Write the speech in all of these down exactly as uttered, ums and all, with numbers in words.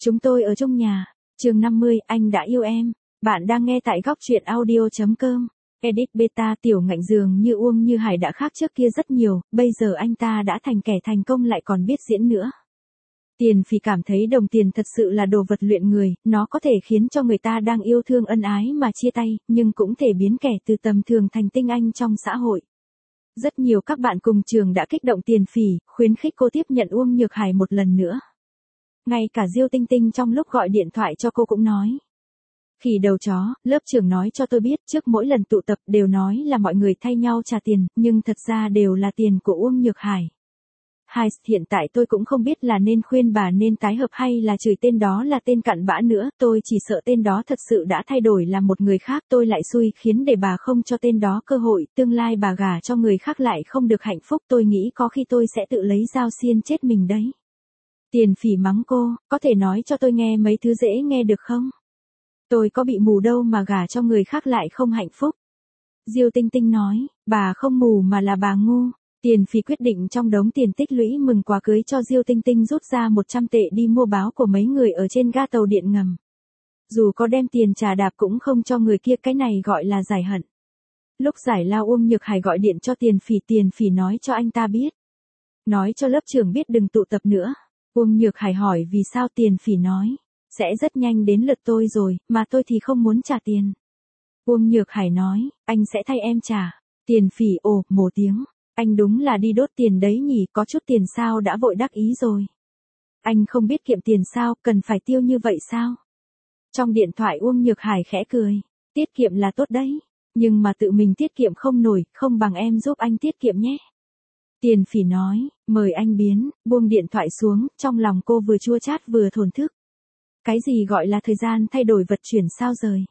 Chúng tôi ở chung nhà. Chương năm mươi, anh đã yêu em. Bạn đang nghe tại góc truyện audio chấm com. Edit beta. Tiểu Ngạnh dường như Uông Như Hải đã khác trước kia rất nhiều, bây giờ anh ta đã thành kẻ thành công lại còn biết diễn nữa. Tiền Phỉ cảm thấy đồng tiền thật sự là đồ vật luyện người, nó có thể khiến cho người ta đang yêu thương ân ái mà chia tay, nhưng cũng thể biến kẻ từ tầm thường thành tinh anh trong xã hội. Rất nhiều các bạn cùng trường đã kích động Tiền Phỉ, khuyến khích cô tiếp nhận Uông Nhược Hải một lần nữa. Ngay cả Diêu Tinh Tinh trong lúc gọi điện thoại cho cô cũng nói. Khỉ đầu chó, lớp trưởng nói cho tôi biết trước mỗi lần tụ tập đều nói là mọi người thay nhau trả tiền, nhưng thật ra đều là tiền của Uông Nhược Hải. Hai, hiện tại tôi cũng không biết là nên khuyên bà nên tái hợp hay là chửi tên đó là tên cặn bã nữa, tôi chỉ sợ tên đó thật sự đã thay đổi là một người khác, tôi lại xui khiến để bà không cho tên đó cơ hội, tương lai bà gả cho người khác lại không được hạnh phúc, tôi nghĩ có khi tôi sẽ tự lấy dao xiên chết mình đấy. Tiền Phỉ mắng cô, có thể nói cho tôi nghe mấy thứ dễ nghe được không? Tôi có bị mù đâu mà gả cho người khác lại không hạnh phúc. Diêu Tinh Tinh nói, bà không mù mà là bà ngu. Tiền Phỉ quyết định trong đống tiền tích lũy mừng quà cưới cho Diêu Tinh Tinh rút ra một trăm tệ đi mua báo của mấy người ở trên ga tàu điện ngầm. Dù có đem tiền trả đạp cũng không cho người kia, cái này gọi là giải hận. Lúc giải lao Uông Nhược Hải gọi điện cho Tiền Phỉ, Tiền Phỉ nói cho anh ta biết. Nói cho lớp trưởng biết đừng tụ tập nữa. Uông Nhược Hải hỏi vì sao, Tiền Phỉ nói. Sẽ rất nhanh đến lượt tôi rồi, mà tôi thì không muốn trả tiền. Uông Nhược Hải nói, anh sẽ thay em trả. Tiền Phỉ ồ, mồ tiếng. Anh đúng là đi đốt tiền đấy nhỉ, có chút tiền sao đã vội đắc ý rồi. Anh không biết kiệm tiền sao, cần phải tiêu như vậy sao? Trong điện thoại Uông Nhược Hải khẽ cười. Tiết kiệm là tốt đấy, nhưng mà tự mình tiết kiệm không nổi, không bằng em giúp anh tiết kiệm nhé. Tiền Phỉ nói, mời anh biến, buông điện thoại xuống, trong lòng cô vừa chua chát vừa thổn thức. Cái gì gọi là thời gian thay đổi vật chuyển sao rời?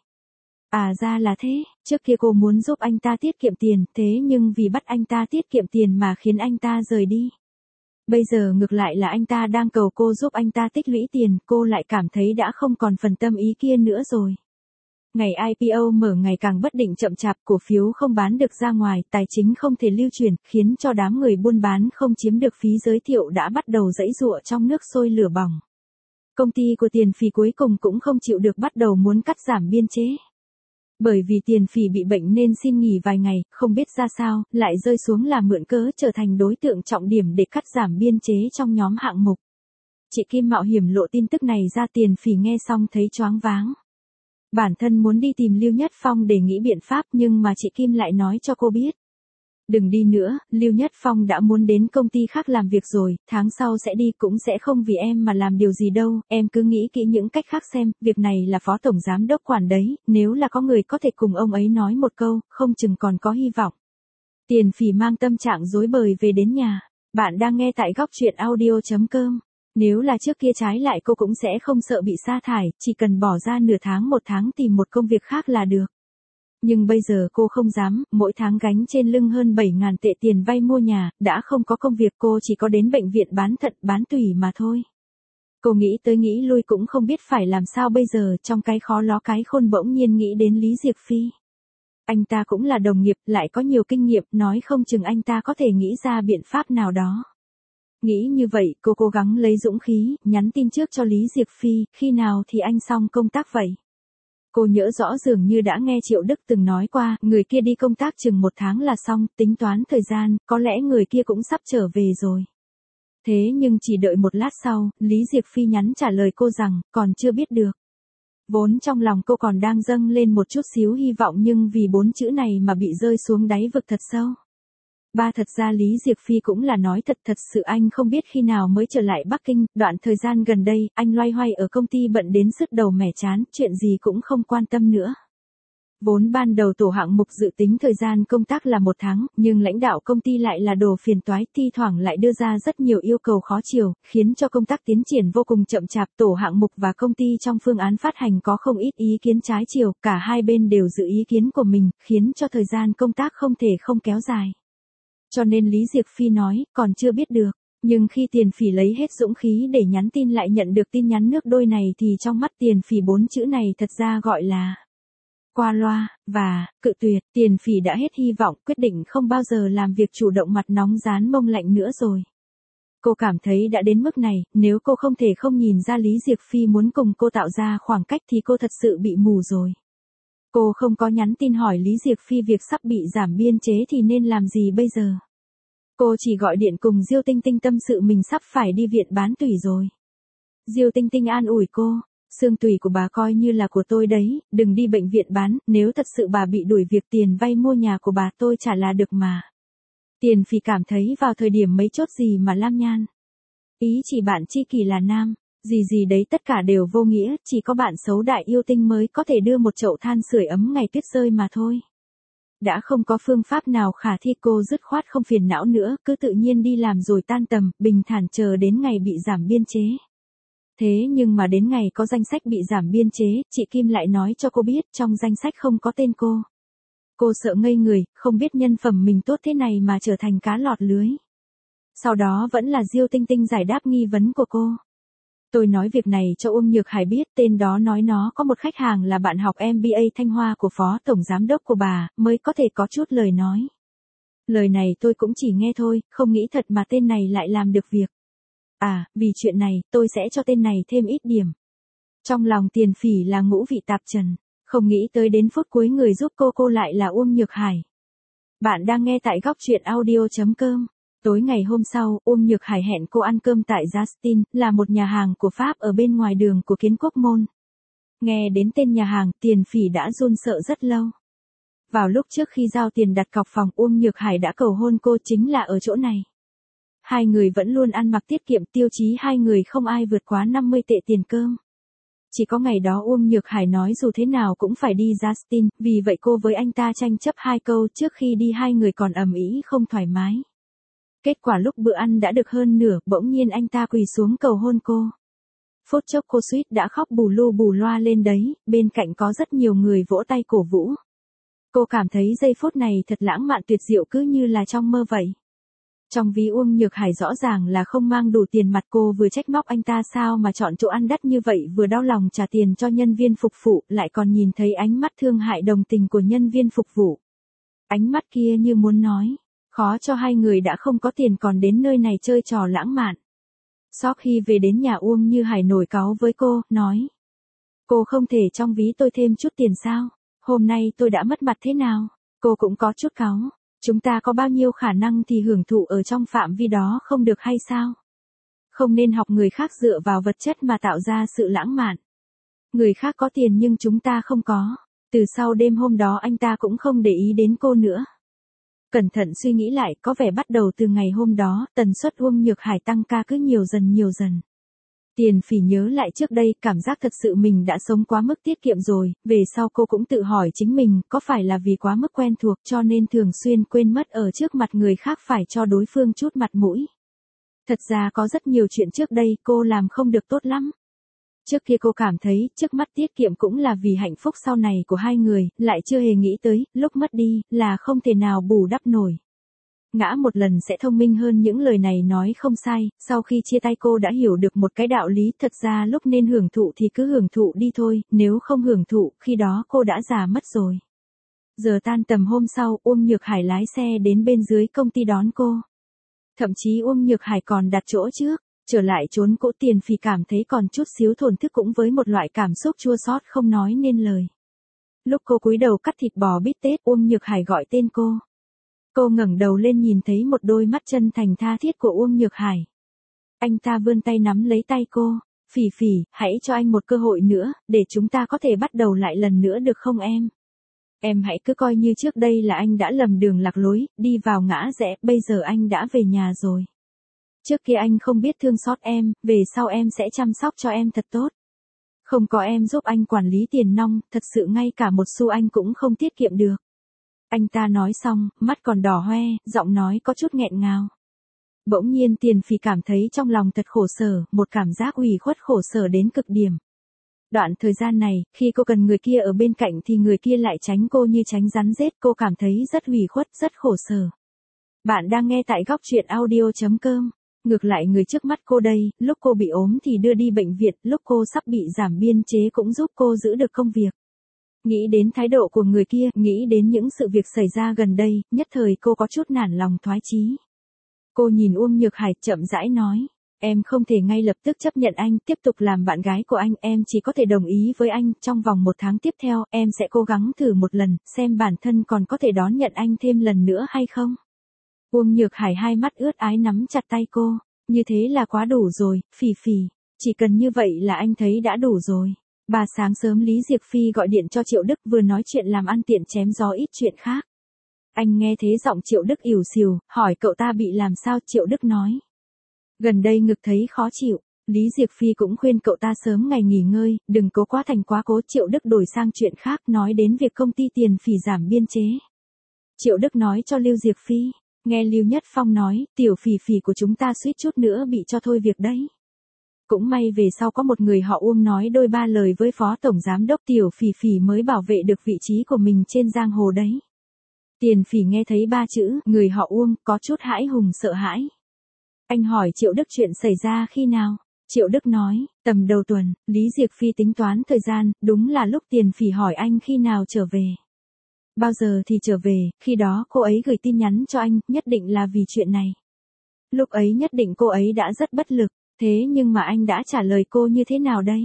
À ra là thế, trước kia cô muốn giúp anh ta tiết kiệm tiền, thế nhưng vì bắt anh ta tiết kiệm tiền mà khiến anh ta rời đi. Bây giờ ngược lại là anh ta đang cầu cô giúp anh ta tích lũy tiền, cô lại cảm thấy đã không còn phần tâm ý kia nữa rồi. Ngày i pê o mở ngày càng bất định chậm chạp, cổ phiếu không bán được ra ngoài, tài chính không thể lưu chuyển, khiến cho đám người buôn bán không chiếm được phí giới thiệu đã bắt đầu giãy giụa trong nước sôi lửa bỏng. Công ty của Tiền Phỉ cuối cùng cũng không chịu được, bắt đầu muốn cắt giảm biên chế. Bởi vì Tiền Phỉ bị bệnh nên xin nghỉ vài ngày, không biết ra sao, lại rơi xuống là mượn cớ trở thành đối tượng trọng điểm để cắt giảm biên chế trong nhóm hạng mục. Chị Kim mạo hiểm lộ tin tức này ra, Tiền Phỉ nghe xong thấy choáng váng. Bản thân muốn đi tìm Lưu Nhất Phong để nghĩ biện pháp nhưng mà chị Kim lại nói cho cô biết. Đừng đi nữa, Lưu Nhất Phong đã muốn đến công ty khác làm việc rồi, tháng sau sẽ đi, cũng sẽ không vì em mà làm điều gì đâu, em cứ nghĩ kỹ những cách khác xem, việc này là phó tổng giám đốc quản đấy, nếu là có người có thể cùng ông ấy nói một câu, không chừng còn có hy vọng. Tiền Phỉ mang tâm trạng rối bời về đến nhà. Bạn đang nghe tại góc truyện audio chấm com. Nếu là trước kia trái lại cô cũng sẽ không sợ bị sa thải, chỉ cần bỏ ra nửa tháng một tháng tìm một công việc khác là được. Nhưng bây giờ cô không dám, mỗi tháng gánh trên lưng hơn bảy nghìn tệ tiền vay mua nhà, đã không có công việc cô chỉ có đến bệnh viện bán thận bán tủy mà thôi. Cô nghĩ tới nghĩ lui cũng không biết phải làm sao bây giờ, trong cái khó ló cái khôn bỗng nhiên nghĩ đến Lý Diệc Phi. Anh ta cũng là đồng nghiệp, lại có nhiều kinh nghiệm, nói không chừng anh ta có thể nghĩ ra biện pháp nào đó. Nghĩ như vậy, cô cố gắng lấy dũng khí, nhắn tin trước cho Lý Diệc Phi, khi nào thì anh xong công tác vậy? Cô nhớ rõ dường như đã nghe Triệu Đức từng nói qua, người kia đi công tác chừng một tháng là xong, tính toán thời gian, có lẽ người kia cũng sắp trở về rồi. Thế nhưng chỉ đợi một lát sau, Lý Diệc Phi nhắn trả lời cô rằng, còn chưa biết được. Vốn trong lòng cô còn đang dâng lên một chút xíu hy vọng nhưng vì bốn chữ này mà bị rơi xuống đáy vực thật sâu. Ba thật ra Lý Diệc Phi cũng là nói thật, thật sự anh không biết khi nào mới trở lại Bắc Kinh, đoạn thời gian gần đây, anh loay hoay ở công ty bận đến sứt đầu mẻ chán, chuyện gì cũng không quan tâm nữa. Vốn ban đầu tổ hạng mục dự tính thời gian công tác là một tháng, nhưng lãnh đạo công ty lại là đồ phiền toái, thi thoảng lại đưa ra rất nhiều yêu cầu khó chiều, khiến cho công tác tiến triển vô cùng chậm chạp. Tổ hạng mục và công ty trong phương án phát hành có không ít ý kiến trái chiều, cả hai bên đều giữ ý kiến của mình, khiến cho thời gian công tác không thể không kéo dài. Cho nên Lý Diệc Phi nói, còn chưa biết được, nhưng khi Tiền Phỉ lấy hết dũng khí để nhắn tin lại nhận được tin nhắn nước đôi này thì trong mắt Tiền Phỉ bốn chữ này thật ra gọi là qua loa, và, cự tuyệt. Tiền Phỉ đã hết hy vọng, quyết định không bao giờ làm việc chủ động mặt nóng dán mông lạnh nữa rồi. Cô cảm thấy đã đến mức này, nếu cô không thể không nhìn ra Lý Diệc Phi muốn cùng cô tạo ra khoảng cách thì cô thật sự bị mù rồi. Cô không có nhắn tin hỏi Lý Diệc Phi việc sắp bị giảm biên chế thì nên làm gì bây giờ. Cô chỉ gọi điện cùng Diêu Tinh Tinh tâm sự mình sắp phải đi viện bán tủy rồi. Diêu Tinh Tinh an ủi cô, xương tủy của bà coi như là của tôi đấy, đừng đi bệnh viện bán, nếu thật sự bà bị đuổi việc tiền vay mua nhà của bà tôi trả là được mà. Tiền Phỉ cảm thấy vào thời điểm mấy chốt gì mà lam nhan. Ý chỉ bạn tri kỷ là nam, gì gì đấy tất cả đều vô nghĩa, chỉ có bạn xấu đại yêu tinh mới có thể đưa một chậu than sưởi ấm ngày tuyết rơi mà thôi. Đã không có phương pháp nào khả thi, cô dứt khoát không phiền não nữa, cứ tự nhiên đi làm rồi tan tầm, bình thản chờ đến ngày bị giảm biên chế. Thế nhưng mà đến ngày có danh sách bị giảm biên chế, chị Kim lại nói cho cô biết trong danh sách không có tên cô. Cô sợ ngây người, không biết nhân phẩm mình tốt thế này mà trở thành cá lọt lưới. Sau đó vẫn là Diêu Tinh Tinh giải đáp nghi vấn của cô. Tôi nói việc này cho Uông Nhược Hải biết, tên đó nói nó có một khách hàng là bạn học em bê a Thanh Hoa của phó tổng giám đốc của bà, mới có thể có chút lời nói. Lời này tôi cũng chỉ nghe thôi, không nghĩ thật mà tên này lại làm được việc. À, vì chuyện này, tôi sẽ cho tên này thêm ít điểm. Trong lòng Tiền Phỉ là ngũ vị tạp trần, không nghĩ tới đến phút cuối người giúp cô cô lại là Uông Nhược Hải. Bạn đang nghe tại góc truyện audio chấm com. Tối ngày hôm sau, Uông Nhược Hải hẹn cô ăn cơm tại Justin, là một nhà hàng của Pháp ở bên ngoài đường của Kiến Quốc Môn. Nghe đến tên nhà hàng, Tiền Phỉ đã run sợ rất lâu. Vào lúc trước khi giao tiền đặt cọc phòng, Uông Nhược Hải đã cầu hôn cô chính là ở chỗ này. Hai người vẫn luôn ăn mặc tiết kiệm, tiêu chí hai người không ai vượt quá năm mươi tệ tiền cơm. Chỉ có ngày đó Uông Nhược Hải nói dù thế nào cũng phải đi Justin, vì vậy cô với anh ta tranh chấp hai câu, trước khi đi hai người còn ầm ĩ không thoải mái. Kết quả lúc bữa ăn đã được hơn nửa, bỗng nhiên anh ta quỳ xuống cầu hôn cô. Phút chốc cô suýt đã khóc bù lu bù loa lên đấy, bên cạnh có rất nhiều người vỗ tay cổ vũ. Cô cảm thấy giây phút này thật lãng mạn tuyệt diệu, cứ như là trong mơ vậy. Trong ví Uông Nhược Hải rõ ràng là không mang đủ tiền mặt, cô vừa trách móc anh ta sao mà chọn chỗ ăn đắt như vậy, vừa đau lòng trả tiền cho nhân viên phục vụ, lại còn nhìn thấy ánh mắt thương hại đồng tình của nhân viên phục vụ. Ánh mắt kia như muốn nói, khó cho hai người đã không có tiền còn đến nơi này chơi trò lãng mạn. Sau khi về đến nhà Uông Như Hải nổi cáu với cô, nói. Cô không thể trong ví tôi thêm chút tiền sao? Hôm nay tôi đã mất mặt thế nào? Cô cũng có chút cáu. Chúng ta có bao nhiêu khả năng thì hưởng thụ ở trong phạm vi đó không được hay sao? Không nên học người khác dựa vào vật chất mà tạo ra sự lãng mạn. Người khác có tiền nhưng chúng ta không có. Từ sau đêm hôm đó anh ta cũng không để ý đến cô nữa. Cẩn thận suy nghĩ lại, có vẻ bắt đầu từ ngày hôm đó, tần suất Uông Nhược Hải tăng ca cứ nhiều dần nhiều dần. Tiền Phỉ nhớ lại trước đây, cảm giác thật sự mình đã sống quá mức tiết kiệm rồi, về sau cô cũng tự hỏi chính mình, có phải là vì quá mức quen thuộc cho nên thường xuyên quên mất ở trước mặt người khác phải cho đối phương chút mặt mũi. Thật ra có rất nhiều chuyện trước đây cô làm không được tốt lắm. Trước kia cô cảm thấy, trước mắt tiết kiệm cũng là vì hạnh phúc sau này của hai người, lại chưa hề nghĩ tới, lúc mất đi, là không thể nào bù đắp nổi. Ngã một lần sẽ thông minh hơn, những lời này nói không sai, sau khi chia tay cô đã hiểu được một cái đạo lý, thật ra lúc nên hưởng thụ thì cứ hưởng thụ đi thôi, nếu không hưởng thụ, khi đó cô đã già mất rồi. Giờ tan tầm hôm sau, Uông Nhược Hải lái xe đến bên dưới công ty đón cô. Thậm chí Uông Nhược Hải còn đặt chỗ trước. Trở lại trốn cỗ, Tiền Phỉ cảm thấy còn chút xíu thổn thức cũng với một loại cảm xúc chua xót không nói nên lời. Lúc cô cúi đầu cắt thịt bò bít tết, Uông Nhược Hải gọi tên cô. Cô ngẩng đầu lên nhìn thấy một đôi mắt chân thành tha thiết của Uông Nhược Hải. Anh ta vươn tay nắm lấy tay cô. Phỉ Phỉ, hãy cho anh một cơ hội nữa, để chúng ta có thể bắt đầu lại lần nữa được không em? Em hãy cứ coi như trước đây là anh đã lầm đường lạc lối, đi vào ngã rẽ, bây giờ anh đã về nhà rồi. Trước kia anh không biết thương xót em, về sau em sẽ chăm sóc cho em thật tốt. Không có em giúp anh quản lý tiền nong, thật sự ngay cả một xu anh cũng không tiết kiệm được. Anh ta nói xong, mắt còn đỏ hoe, giọng nói có chút nghẹn ngào. Bỗng nhiên Tiền Phỉ cảm thấy trong lòng thật khổ sở, một cảm giác ủy khuất khổ sở đến cực điểm. Đoạn thời gian này, khi cô cần người kia ở bên cạnh thì người kia lại tránh cô như tránh rắn rết, cô cảm thấy rất ủy khuất, rất khổ sở. Bạn đang nghe tại góc truyện audio chấm com. Ngược lại người trước mắt cô đây, lúc cô bị ốm thì đưa đi bệnh viện, lúc cô sắp bị giảm biên chế cũng giúp cô giữ được công việc. Nghĩ đến thái độ của người kia, nghĩ đến những sự việc xảy ra gần đây, nhất thời cô có chút nản lòng thoái chí. Cô nhìn Uông Nhược Hải chậm rãi nói. Em không thể ngay lập tức chấp nhận anh tiếp tục làm bạn gái của anh, em chỉ có thể đồng ý với anh, trong vòng một tháng tiếp theo, em sẽ cố gắng thử một lần, xem bản thân còn có thể đón nhận anh thêm lần nữa hay không. Uông Nhược Hải hai mắt ướt ái nắm chặt tay cô, như thế là quá đủ rồi, Phỉ Phỉ, chỉ cần như vậy là anh thấy đã đủ rồi. Bà sáng sớm Lý Diệc Phi gọi điện cho Triệu Đức vừa nói chuyện làm ăn tiện chém gió ít chuyện khác. Anh nghe thế giọng Triệu Đức ỉu xìu, hỏi cậu ta bị làm sao. Triệu Đức nói. Gần đây ngực thấy khó chịu, Lý Diệc Phi cũng khuyên cậu ta sớm ngày nghỉ ngơi, đừng cố quá thành quá cố. Triệu Đức đổi sang chuyện khác, nói đến việc công ty Tiền Phỉ giảm biên chế. Triệu Đức nói cho Lưu Diệc Phi, nghe Lưu Nhất Phong nói, tiểu Phỉ Phỉ của chúng ta suýt chút nữa bị cho thôi việc đấy. Cũng may về sau có một người họ Uông nói đôi ba lời với phó tổng giám đốc, tiểu Phỉ Phỉ mới bảo vệ được vị trí của mình trên giang hồ đấy. Tiền Phỉ nghe thấy ba chữ, người họ Uông, có chút hãi hùng sợ hãi. Anh hỏi Triệu Đức chuyện xảy ra khi nào? Triệu Đức nói, tầm đầu tuần. Lý Diệc Phi tính toán thời gian, đúng là lúc Tiền Phỉ hỏi anh khi nào trở về. Bao giờ thì trở về, khi đó cô ấy gửi tin nhắn cho anh, nhất định là vì chuyện này. Lúc ấy nhất định cô ấy đã rất bất lực, thế nhưng mà anh đã trả lời cô như thế nào đây?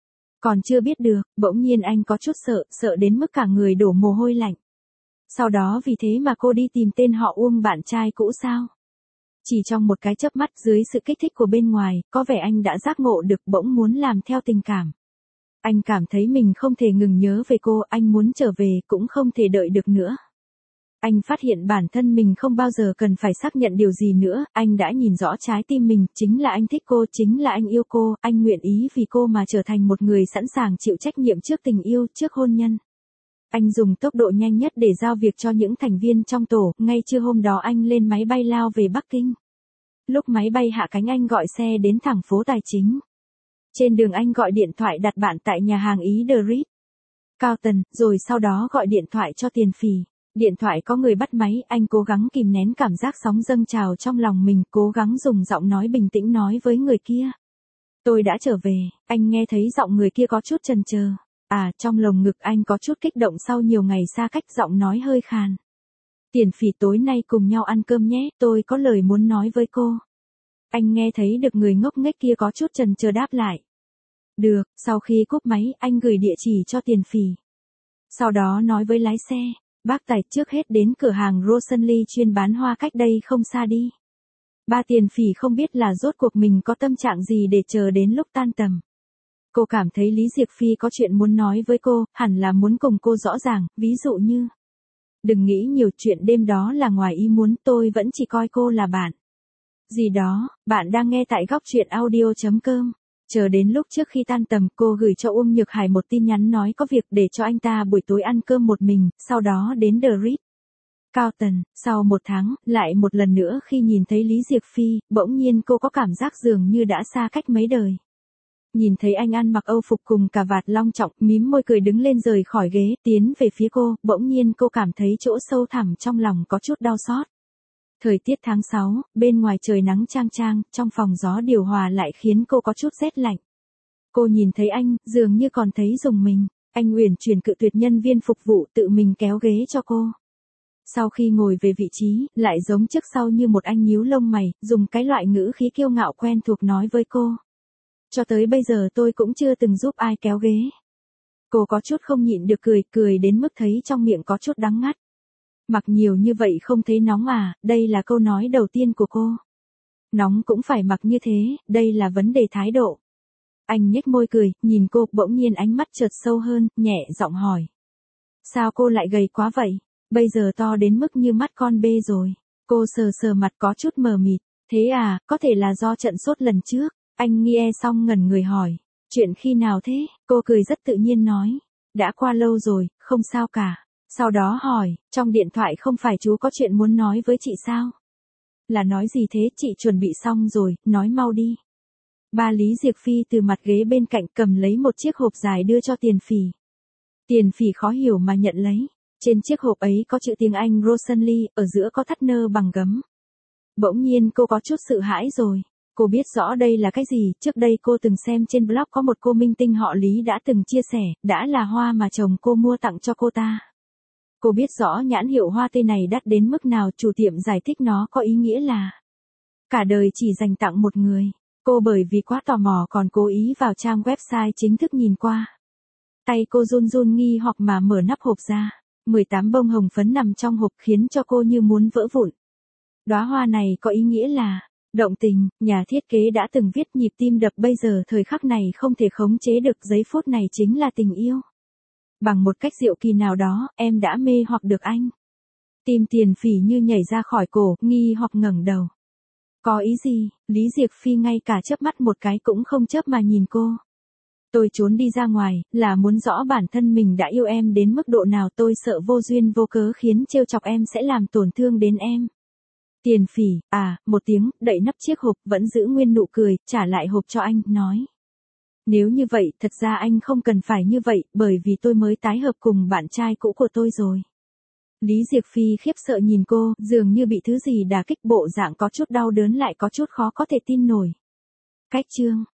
Còn chưa biết được, bỗng nhiên anh có chút sợ, sợ đến mức cả người đổ mồ hôi lạnh. Sau đó vì thế mà cô đi tìm tên họ Uông bạn trai cũ sao? Chỉ trong một cái chớp mắt dưới sự kích thích của bên ngoài, có vẻ anh đã giác ngộ được, bỗng muốn làm theo tình cảm. Anh cảm thấy mình không thể ngừng nhớ về cô, anh muốn trở về cũng không thể đợi được nữa. Anh phát hiện bản thân mình không bao giờ cần phải xác nhận điều gì nữa, anh đã nhìn rõ trái tim mình, chính là anh thích cô, chính là anh yêu cô, anh nguyện ý vì cô mà trở thành một người sẵn sàng chịu trách nhiệm trước tình yêu, trước hôn nhân. Anh dùng tốc độ nhanh nhất để giao việc cho những thành viên trong tổ, ngay trưa hôm đó anh lên máy bay lao về Bắc Kinh. Lúc máy bay hạ cánh anh gọi xe đến thẳng phố Tài Chính. Trên đường anh gọi điện thoại đặt bạn tại nhà hàng Ý The Ritz Carlton, rồi sau đó gọi điện thoại cho Tiền Phỉ. Điện thoại có người bắt máy, anh cố gắng kìm nén cảm giác sóng dâng trào trong lòng mình, cố gắng dùng giọng nói bình tĩnh nói với người kia. Tôi đã trở về. Anh nghe thấy giọng người kia có chút chần chờ. À, trong lồng ngực anh có chút kích động sau nhiều ngày xa cách, giọng nói hơi khàn. Tiền Phỉ, tối nay cùng nhau ăn cơm nhé, tôi có lời muốn nói với cô. Anh nghe thấy được người ngốc nghếch kia có chút chần chờ đáp lại. Được. Sau khi cúp máy, anh gửi địa chỉ cho Tiền Phỉ. Sau đó nói với lái xe, bác tài trước hết đến cửa hàng Rosalie chuyên bán hoa cách đây không xa đi. Ba Tiền Phỉ không biết là rốt cuộc mình có tâm trạng gì để chờ đến lúc tan tầm. Cô cảm thấy Lý Diệc Phi có chuyện muốn nói với cô, hẳn là muốn cùng cô rõ ràng, ví dụ như. Đừng nghĩ nhiều, chuyện đêm đó là ngoài ý muốn, tôi vẫn chỉ coi cô là bạn. Gì đó. Bạn đang nghe tại góc truyện audio.com. Chờ đến lúc trước khi tan tầm, cô gửi cho Uông Nhược Hải một tin nhắn nói có việc để cho anh ta buổi tối ăn cơm một mình, sau đó đến The Ritz Carlton. Sau một tháng, lại một lần nữa khi nhìn thấy Lý Diệc Phi, bỗng nhiên cô có cảm giác dường như đã xa cách mấy đời. Nhìn thấy anh ăn mặc Âu phục cùng cà vạt long trọng, mím môi cười đứng lên rời khỏi ghế, tiến về phía cô, bỗng nhiên cô cảm thấy chỗ sâu thẳm trong lòng có chút đau xót. Thời tiết tháng sáu, bên ngoài trời nắng chang chang, trong phòng gió điều hòa lại khiến cô có chút rét lạnh. Cô nhìn thấy anh, dường như còn thấy rùng mình, anh uyển chuyển cự tuyệt nhân viên phục vụ, tự mình kéo ghế cho cô. Sau khi ngồi về vị trí, lại giống trước sau như một anh nhíu lông mày, dùng cái loại ngữ khí kiêu ngạo quen thuộc nói với cô. Cho tới bây giờ tôi cũng chưa từng giúp ai kéo ghế. Cô có chút không nhịn được cười, cười đến mức thấy trong miệng có chút đắng ngắt. Mặc nhiều như vậy không thấy nóng à, đây là câu nói đầu tiên của cô. Nóng cũng phải mặc như thế, đây là vấn đề thái độ. Anh nhếch môi cười, nhìn cô, bỗng nhiên ánh mắt chợt sâu hơn, nhẹ giọng hỏi. Sao cô lại gầy quá vậy? Bây giờ to đến mức như mắt con bê rồi. Cô sờ sờ mặt có chút mờ mịt. Thế à, có thể là do trận sốt lần trước. Anh nghe xong ngẩn người hỏi. Chuyện khi nào thế? Cô cười rất tự nhiên nói. Đã qua lâu rồi, không sao cả. Sau đó hỏi, trong điện thoại không phải chú có chuyện muốn nói với chị sao? Là nói gì thế? Chị chuẩn bị xong rồi, nói mau đi. Ba Lý Diệc Phi từ mặt ghế bên cạnh cầm lấy một chiếc hộp dài đưa cho Tiền Phỉ. Tiền Phỉ khó hiểu mà nhận lấy. Trên chiếc hộp ấy có chữ tiếng Anh Rosalie, ở giữa có thắt nơ bằng gấm. Bỗng nhiên cô có chút sợ hãi rồi. Cô biết rõ đây là cái gì, trước đây cô từng xem trên blog có một cô minh tinh họ Lý đã từng chia sẻ, đã là hoa mà chồng cô mua tặng cho cô ta. Cô biết rõ nhãn hiệu hoa tươi này đắt đến mức nào, chủ tiệm giải thích nó có ý nghĩa là Cả đời chỉ dành tặng một người. Cô bởi vì quá tò mò còn cố ý vào trang website chính thức nhìn qua. Tay cô run run nghi hoặc mà mở nắp hộp ra. mười tám bông hồng phấn nằm trong hộp khiến cho cô như muốn vỡ vụn. Đóa hoa này có ý nghĩa là động tình, nhà thiết kế đã từng viết nhịp tim đập bây giờ thời khắc này không thể khống chế được, giây phút này chính là tình yêu. Bằng một cách diệu kỳ nào đó, em đã mê hoặc được anh. Tim Tiền Phỉ như nhảy ra khỏi cổ, nghi hoặc ngẩng đầu. Có ý gì? Lý Diệc Phi ngay cả chớp mắt một cái cũng không chớp mà nhìn cô. Tôi trốn đi ra ngoài, là muốn rõ bản thân mình đã yêu em đến mức độ nào, tôi sợ vô duyên vô cớ khiến trêu chọc em sẽ làm tổn thương đến em. Tiền Phỉ, à, một tiếng, đậy nắp chiếc hộp, vẫn giữ nguyên nụ cười, trả lại hộp cho anh, nói. Nếu như vậy, thật ra anh không cần phải như vậy, bởi vì tôi mới tái hợp cùng bạn trai cũ của tôi rồi. Lý Diệc Phi khiếp sợ nhìn cô, dường như bị thứ gì đả kích, bộ dạng có chút đau đớn lại có chút khó có thể tin nổi. Cách chương